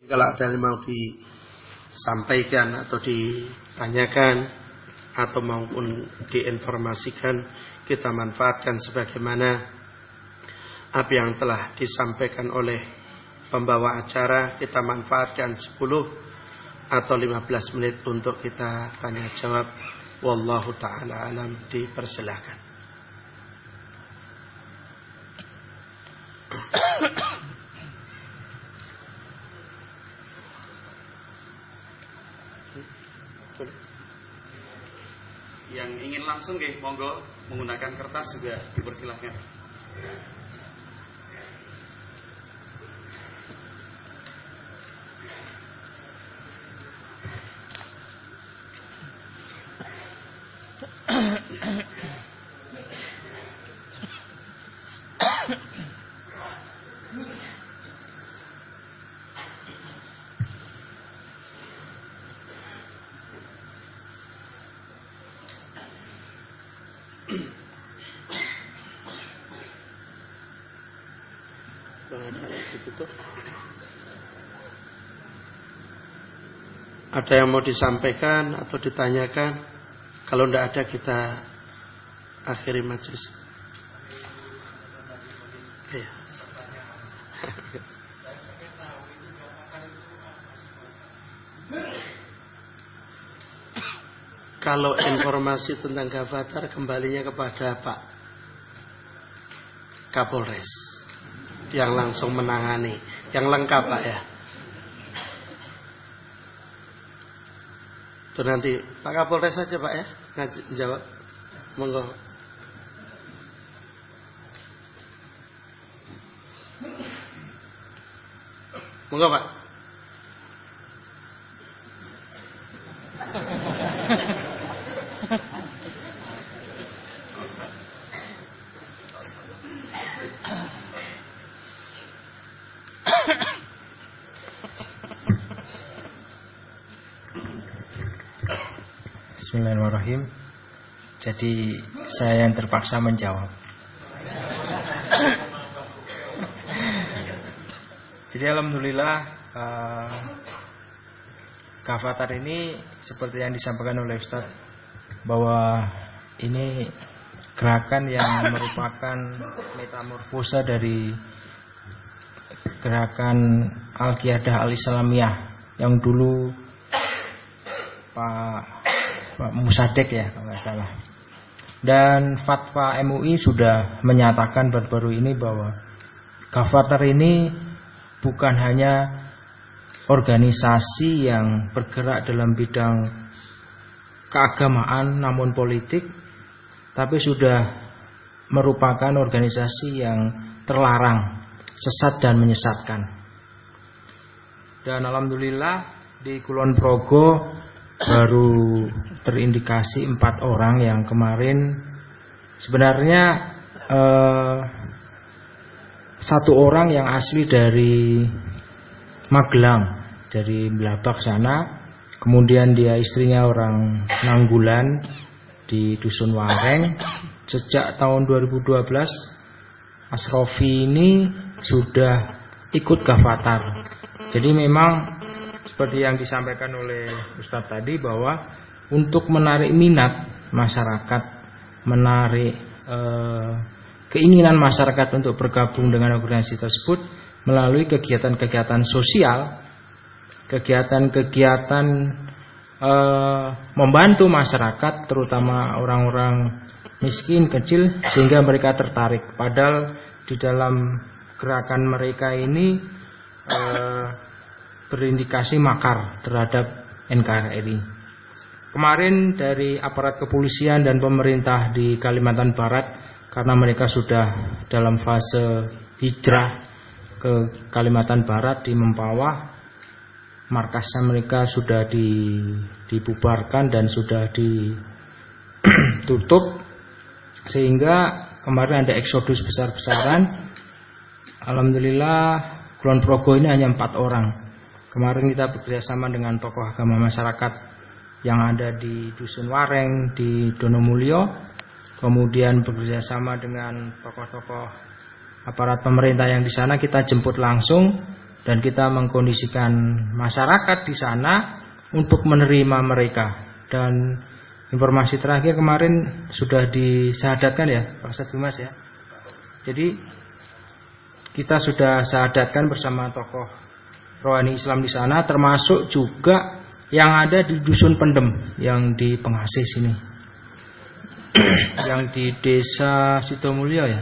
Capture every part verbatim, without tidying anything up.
Kalau ada yang mau disampaikan atau ditanyakan atau maupun diinformasikan, kita manfaatkan sebagaimana apa yang telah disampaikan oleh pembawa acara. Kita manfaatkan sepuluh atau lima belas menit untuk kita tanya jawab. Wallahu ta'ala alam. Dipersilakan. Yang ingin langsung nggih, monggo menggunakan kertas juga dipersilahkan. Ada yang mau disampaikan atau ditanyakan? Kalau tidak ada, kita akhiri majelis. Ya. Kalau informasi tentang Gavatar kembalinya kepada Pak Kapolres yang langsung menangani, yang lengkap Pak ya. Itu nanti Pak Kapolres saja Pak ya jawab. Monggo. Monggo Pak. Bismillahirrahmanirrahim. Jadi saya yang terpaksa menjawab. Jadi alhamdulillah uh, Gavatar ini seperti yang disampaikan oleh Ustaz, bahwa ini gerakan yang merupakan metamorfosa dari gerakan Al-Qiyadah Al-Islamiyah yang dulu Pak Pak Musadek ya kalau nggak salah. Dan fatwa M U I sudah menyatakan baru-baru ini bahwa Gavatar ini bukan hanya organisasi yang bergerak dalam bidang keagamaan namun politik, tapi sudah merupakan organisasi yang terlarang, sesat dan menyesatkan. Dan alhamdulillah di Kulon Progo baru terindikasi empat orang yang kemarin sebenarnya eh, satu orang yang asli dari Magelang, dari Blabak sana, kemudian dia istrinya orang Nanggulan di Dusun Wareng. Sejak tahun dua ribu dua belas Asrofi ini sudah ikut Gavatar. Jadi memang seperti yang disampaikan oleh Ustadz tadi, bahwa untuk menarik minat masyarakat, menarik eh, keinginan masyarakat untuk bergabung dengan organisasi tersebut melalui kegiatan-kegiatan sosial, kegiatan-kegiatan eh, membantu masyarakat, terutama orang-orang miskin, kecil, sehingga mereka tertarik. Padahal di dalam gerakan mereka ini eh, berindikasi makar terhadap N K R I. Kemarin dari aparat kepolisian dan pemerintah di Kalimantan Barat, karena mereka sudah dalam fase hijrah ke Kalimantan Barat di Mempawah, markasnya mereka sudah dibubarkan dan sudah ditutup, sehingga kemarin ada eksodus besar-besaran. Alhamdulillah Kulon Progo ini hanya empat orang. Kemarin kita bekerjasama dengan tokoh agama masyarakat yang ada di Dusun Wareng, di Donomulyo, kemudian bekerjasama dengan tokoh-tokoh aparat pemerintah yang di sana. Kita jemput langsung dan kita mengkondisikan masyarakat di sana untuk menerima mereka. Dan informasi terakhir kemarin sudah disahadatkan ya Pak Ustadz Bimas ya. Jadi kita sudah sahadatkan bersama tokoh rohani Islam di sana, termasuk juga yang ada di Dusun Pendem yang di Pengasih sini. Yang di Desa Sidomulyo ya.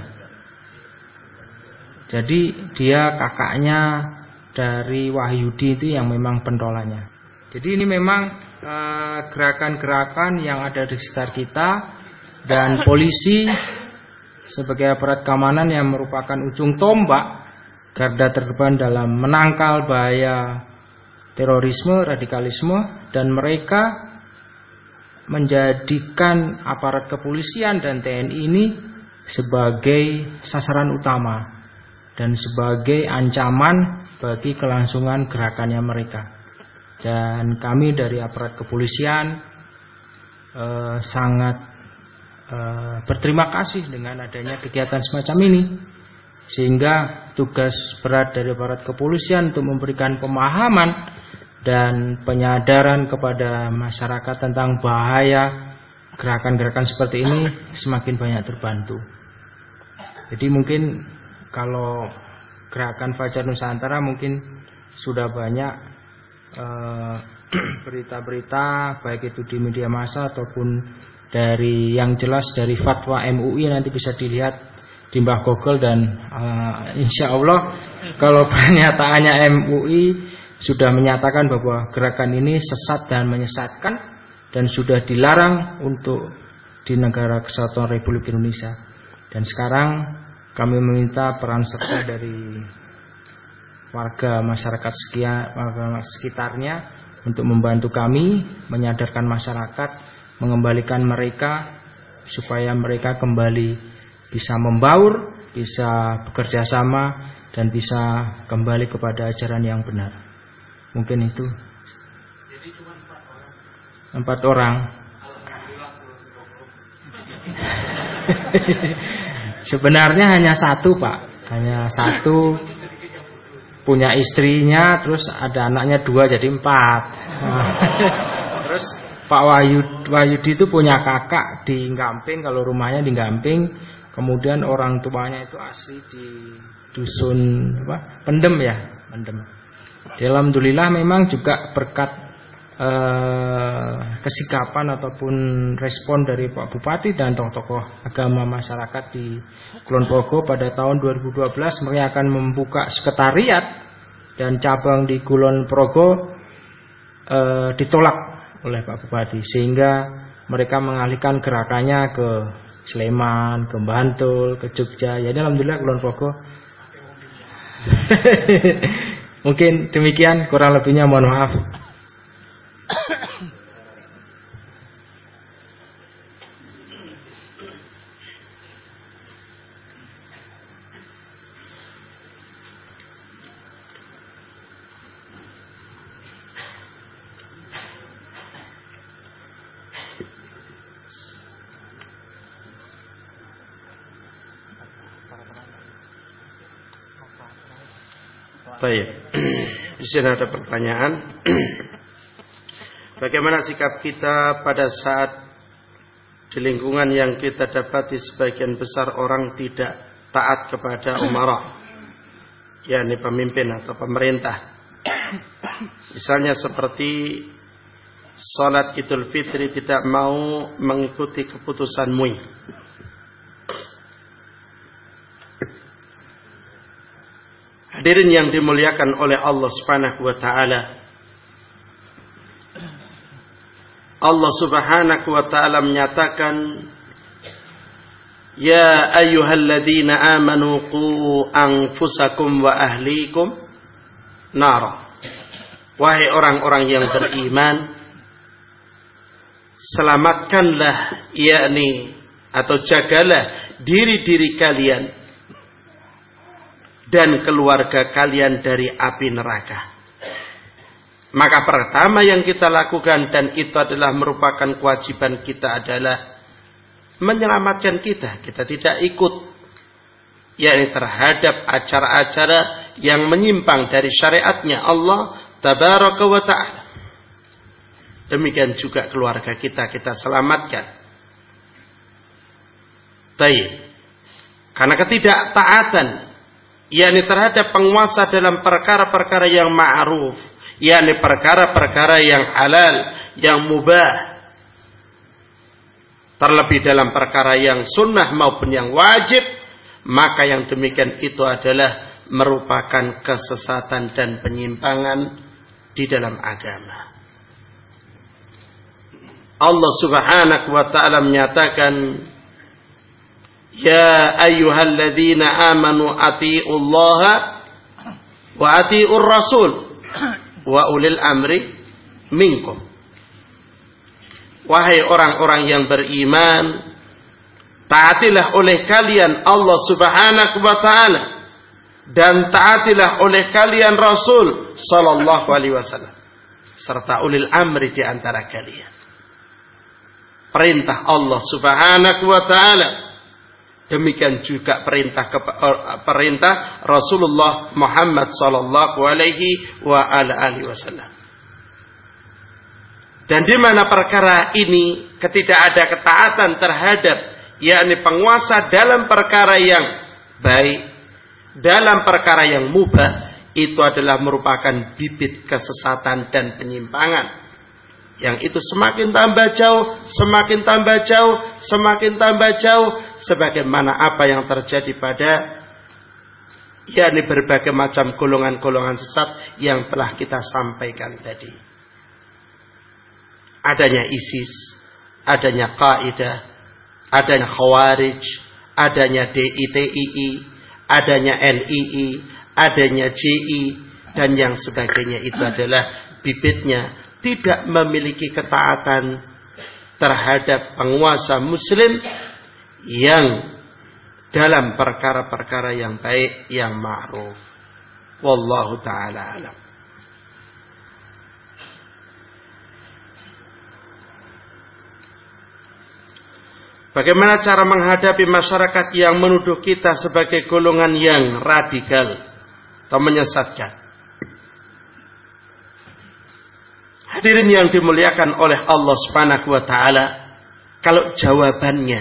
Jadi dia kakaknya dari Wahyudi itu yang memang pentolannya. Jadi ini memang eh, gerakan-gerakan yang ada di sekitar kita, dan polisi sebagai aparat keamanan yang merupakan ujung tombak garda terdepan dalam menangkal bahaya terorisme, radikalisme, dan mereka menjadikan aparat kepolisian dan T N I ini sebagai sasaran utama dan sebagai ancaman bagi kelangsungan gerakannya mereka. Dan kami dari aparat kepolisian eh, sangat eh, berterima kasih dengan adanya kegiatan semacam ini, sehingga tugas berat dari aparat kepolisian untuk memberikan pemahaman dan penyadaran kepada masyarakat tentang bahaya gerakan-gerakan seperti ini semakin banyak terbantu. Jadi mungkin kalau gerakan Fajar Nusantara mungkin sudah banyak eh, berita-berita baik itu di media massa ataupun dari yang jelas dari fatwa M U I, nanti bisa dilihat di Mbah Google, dan uh, insya Allah kalau pernyataannya M U I sudah menyatakan bahwa gerakan ini sesat dan menyesatkan dan sudah dilarang untuk di negara Kesatuan Republik Indonesia. Dan sekarang kami meminta peran serta dari warga masyarakat sekitarnya untuk membantu kami menyadarkan masyarakat, mengembalikan mereka supaya mereka kembali bisa membaur, bisa bekerja sama, dan bisa kembali kepada ajaran yang benar. Mungkin itu. Jadi cuma empat orang. Empat orang. Sebenarnya hanya satu Pak, hanya satu, punya istrinya, terus ada anaknya dua, jadi empat. Terus Pak Wahyu, Wahyudi itu punya kakak di Gamping, kalau rumahnya di Gamping. Kemudian orang tuanya itu asli di Dusun apa? Pendem ya, Pendem. Alhamdulillah memang juga berkat eh, kesikapan ataupun respon dari Pak Bupati dan tokoh-tokoh agama masyarakat di Kulon Progo pada tahun dua ribu dua belas, mereka akan membuka sekretariat dan cabang di Kulon Progo eh, ditolak oleh Pak Bupati, sehingga mereka mengalihkan gerakannya ke Sleman, ke Bantul, ke Jogja. Jadi alhamdulillah Kulon Progo. Mungkin demikian, kurang lebihnya mohon maaf. Baik. Di sini ada pertanyaan. Bagaimana sikap kita pada saat di lingkungan yang kita dapati sebagian besar orang tidak taat kepada umara, yakni pemimpin atau pemerintah. Misalnya seperti salat Idul Fitri tidak mau mengikuti keputusan M U I. Hadirin yang dimuliakan oleh Allah Subhanahu wa taala. Allah Subhanahu wa taala menyatakan, "Ya ayyuhalladzina amanu qu anfusakum wa ahlikum nara." Wahai orang-orang yang beriman, selamatkanlah, yakni atau jagalah diri-diri kalian dan keluarga kalian dari api neraka. Maka pertama yang kita lakukan, dan itu adalah merupakan kewajiban kita, adalah menyelamatkan kita. Kita tidak ikut, yakni terhadap acara-acara yang menyimpang dari syariatnya Allah tabaraka wa ta'ala. Demikian juga keluarga kita kita selamatkan. Baik. Karena ketidaktaatan yakni terhadap penguasa dalam perkara-perkara yang ma'ruf, yakni perkara-perkara yang halal, yang mubah, terlebih dalam perkara yang sunnah maupun yang wajib, maka yang demikian itu adalah merupakan kesesatan dan penyimpangan di dalam agama. Allah Subhanahu wa ta'ala menyatakan, ya ayyuhalladzina amanu atiiullaha wa atiiur rasul wa ulil amri minkum. Wahai orang-orang yang beriman, taatilah oleh kalian Allah Subhanahu wa ta'ala dan taatilah oleh kalian Rasul sallallahu alaihi wasallam serta ulil amri di antara kalian. Perintah Allah Subhanahu wa ta'ala, demikian juga perintah perintah Rasulullah Muhammad sallallahu alaihi wa ala alihi wasallam. Dan di mana perkara ini ketika ada ketaatan terhadap yakni penguasa dalam perkara yang baik, dalam perkara yang mubah, itu adalah merupakan bibit kesesatan dan penyimpangan. Yang itu semakin tambah jauh, semakin tambah jauh, semakin tambah jauh, sebagaimana apa yang terjadi pada yakni berbagai macam golongan-golongan sesat yang telah kita sampaikan tadi. Adanya ISIS, adanya Qaeda, adanya Khawarij, adanya D I T I I, adanya N I I, adanya J I, dan yang sebagainya. Itu adalah bibitnya tidak memiliki ketaatan terhadap penguasa muslim yang dalam perkara-perkara yang baik, yang ma'ruf. Wallahu ta'ala alam. Bagaimana cara menghadapi masyarakat yang menuduh kita sebagai golongan yang radikal atau menyesatkan? Hadirin yang dimuliakan oleh Allah Subhanahu wa ta'ala, kalau jawabannya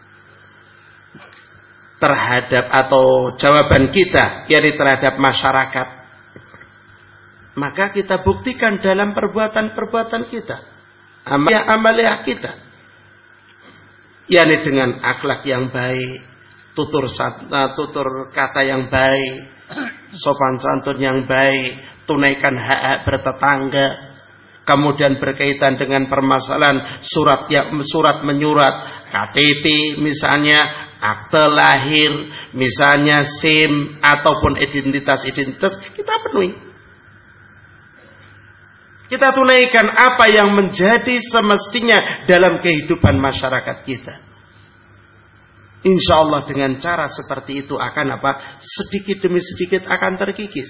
terhadap atau jawaban kita yakni terhadap masyarakat, maka kita buktikan dalam perbuatan-perbuatan kita, amaliah-amaliah kita, yakni dengan akhlak yang baik, tutur tutur kata yang baik, sopan santun yang baik, tunaikan hak-hak bertetangga, kemudian berkaitan dengan permasalahan surat yang surat menyurat, K T P misalnya, akte lahir, misalnya SIM ataupun identitas-identitas, kita penuhi. Kita tunaikan apa yang menjadi semestinya dalam kehidupan masyarakat kita. Insya Allah dengan cara seperti itu akan apa? Sedikit demi sedikit akan terkikis.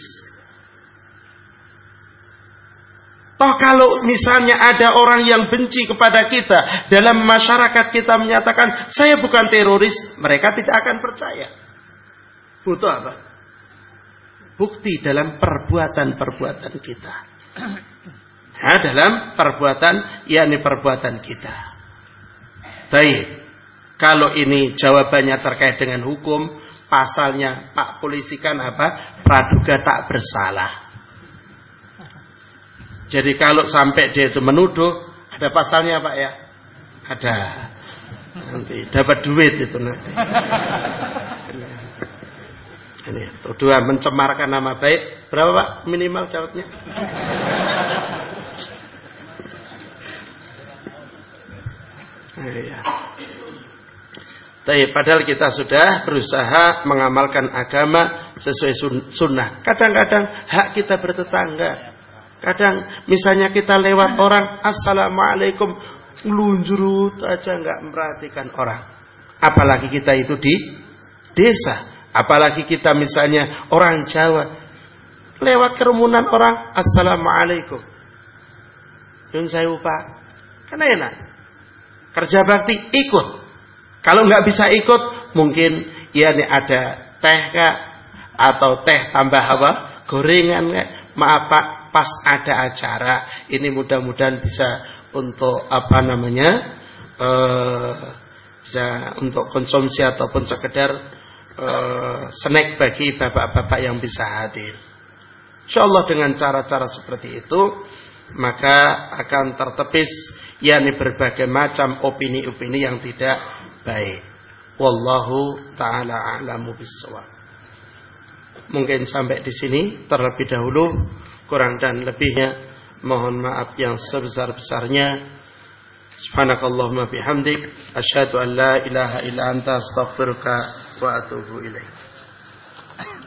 Toh kalau misalnya ada orang yang benci kepada kita, dalam masyarakat kita menyatakan saya bukan teroris, mereka tidak akan percaya. Butuh apa? Bukti dalam perbuatan-perbuatan kita. Nah, dalam perbuatan, yakni perbuatan kita. Baik, kalau ini jawabannya terkait dengan hukum, pasalnya Pak Polisi kan apa? Praduga tak bersalah. Jadi kalau sampai dia itu menuduh, ada pasalnya Pak ya? Ada. Nanti dapat duit itu nanti. Ini tuduhan mencemarkan nama baik. Berapa Pak minimal dapatnya? Ya. Tapi padahal kita sudah berusaha mengamalkan agama sesuai sunnah. Kadang-kadang hak kita bertetangga. Kadang misalnya kita lewat orang, assalamualaikum, ngelunjurut aja nggak memperhatikan orang. Apalagi kita itu di desa. Apalagi kita misalnya orang Jawa, lewat kerumunan orang, assalamualaikum. Yun sewu Pak, kan enak. Kerja bakti ikut. Kalau nggak bisa ikut, mungkin ya nih ada teh kak, atau teh tambah apa? Gorengan kayak. Maaf Pak, pas ada acara ini mudah-mudahan bisa untuk apa namanya? Eh, bisa untuk konsumsi ataupun sekedar eh, snack bagi bapak-bapak yang bisa hadir. Insyaallah dengan cara-cara seperti itu maka akan tertepis yakni berbagai macam opini-opini yang tidak baik. Wallahu taala a'lamu bissawab. Mungkin sampai di sini terlebih dahulu, kurang dan lebihnya mohon maaf yang sebesar-besarnya. Subhanakallahumma bihamdik asyhadu an la ilaha illa anta astaghfiruka wa atubu ilaik.